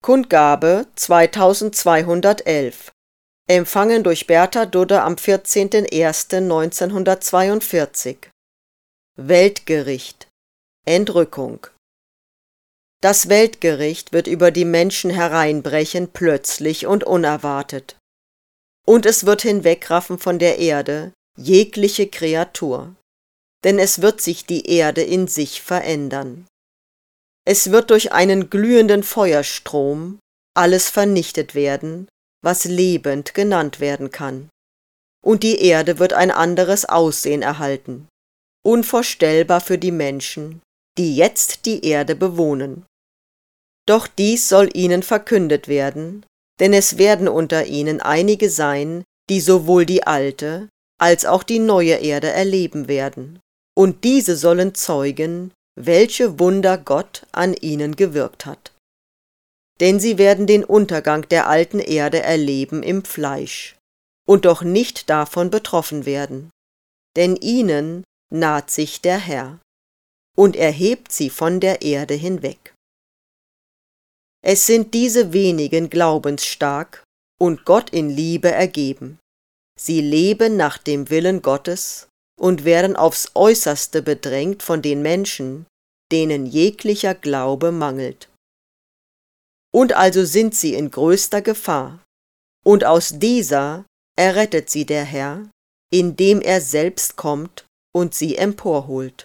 Kundgabe 2211. Empfangen durch Bertha Dudde am 14.01.1942. Weltgericht. Entrückung. Das Weltgericht wird über die Menschen hereinbrechen, plötzlich und unerwartet. Und es wird hinwegraffen von der Erde jegliche Kreatur, denn es wird sich die Erde in sich verändern. Es wird durch einen glühenden Feuerstrom alles vernichtet werden, was lebend genannt werden kann. Und die Erde wird ein anderes Aussehen erhalten, unvorstellbar für die Menschen, die jetzt die Erde bewohnen. Doch dies soll ihnen verkündet werden, denn es werden unter ihnen einige sein, die sowohl die alte als auch die neue Erde erleben werden, und diese sollen zeugen, welche Wunder Gott an ihnen gewirkt hat. Denn sie werden den Untergang der alten Erde erleben im Fleisch und doch nicht davon betroffen werden, denn ihnen naht sich der Herr und erhebt sie von der Erde hinweg. Es sind diese wenigen glaubensstark und Gott in Liebe ergeben. Sie leben nach dem Willen Gottes und werden aufs Äußerste bedrängt von den Menschen, denen jeglicher Glaube mangelt. Und also sind sie in größter Gefahr, und aus dieser errettet sie der Herr, indem er selbst kommt und sie emporholt.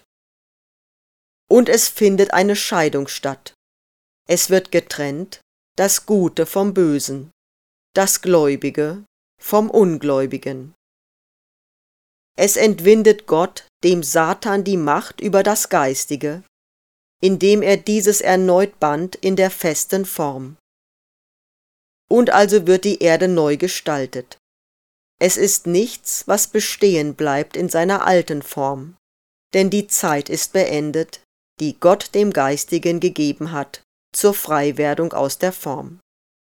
Und es findet eine Scheidung statt. Es wird getrennt, das Gute vom Bösen, das Gläubige vom Ungläubigen. Es entwindet Gott dem Satan die Macht über das Geistige, indem er dieses erneut band in der festen Form. Und also wird die Erde neu gestaltet. Es ist nichts, was bestehen bleibt in seiner alten Form, denn die Zeit ist beendet, die Gott dem Geistigen gegeben hat, zur Freiwerdung aus der Form.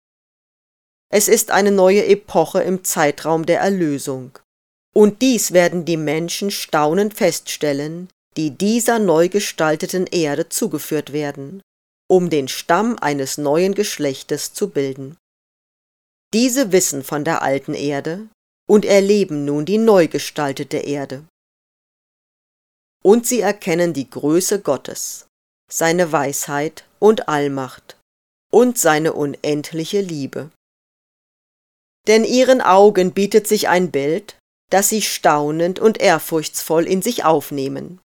Es ist eine neue Epoche im Zeitraum der Erlösung. Und dies werden die Menschen staunend feststellen, die dieser neu gestalteten Erde zugeführt werden, um den Stamm eines neuen Geschlechtes zu bilden. Diese wissen von der alten Erde und erleben nun die neu gestaltete Erde. Und sie erkennen die Größe Gottes, seine Weisheit und Allmacht und seine unendliche Liebe. Denn ihren Augen bietet sich ein Bild, das sie staunend und ehrfurchtsvoll in sich aufnehmen.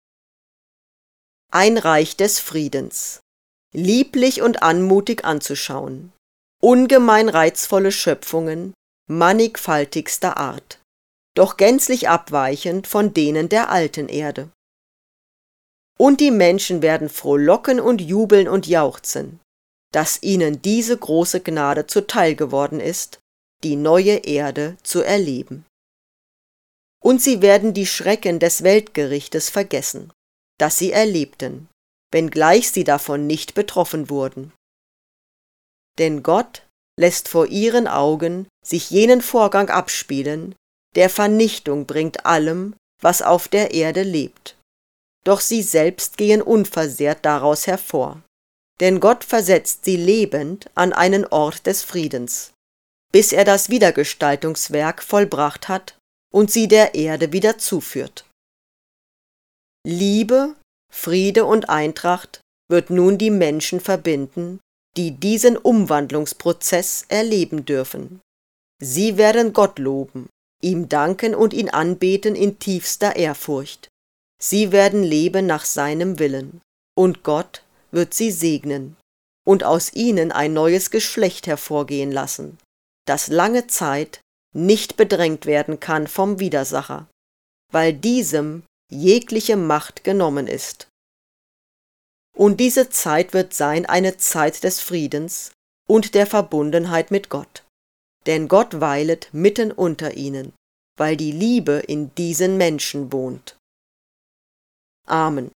Ein Reich des Friedens, lieblich und anmutig anzuschauen, ungemein reizvolle Schöpfungen mannigfaltigster Art, doch gänzlich abweichend von denen der alten Erde. Und die Menschen werden frohlocken und jubeln und jauchzen, dass ihnen diese große Gnade zuteil geworden ist, die neue Erde zu erleben. Und sie werden die Schrecken des Weltgerichtes vergessen, das sie erlebten, wenngleich sie davon nicht betroffen wurden. Denn Gott lässt vor ihren Augen sich jenen Vorgang abspielen, der Vernichtung bringt allem, was auf der Erde lebt. Doch sie selbst gehen unversehrt daraus hervor, denn Gott versetzt sie lebend an einen Ort des Friedens, bis er das Wiedergestaltungswerk vollbracht hat und sie der Erde wieder zuführt. Liebe, Friede und Eintracht wird nun die Menschen verbinden, die diesen Umwandlungsprozess erleben dürfen. Sie werden Gott loben, ihm danken und ihn anbeten in tiefster Ehrfurcht. Sie werden leben nach seinem Willen, und Gott wird sie segnen und aus ihnen ein neues Geschlecht hervorgehen lassen, das lange Zeit nicht bedrängt werden kann vom Widersacher, weil diesem jegliche Macht genommen ist. Und diese Zeit wird sein eine Zeit des Friedens und der Verbundenheit mit Gott, denn Gott weilet mitten unter ihnen, weil die Liebe in diesen Menschen wohnt. Amen.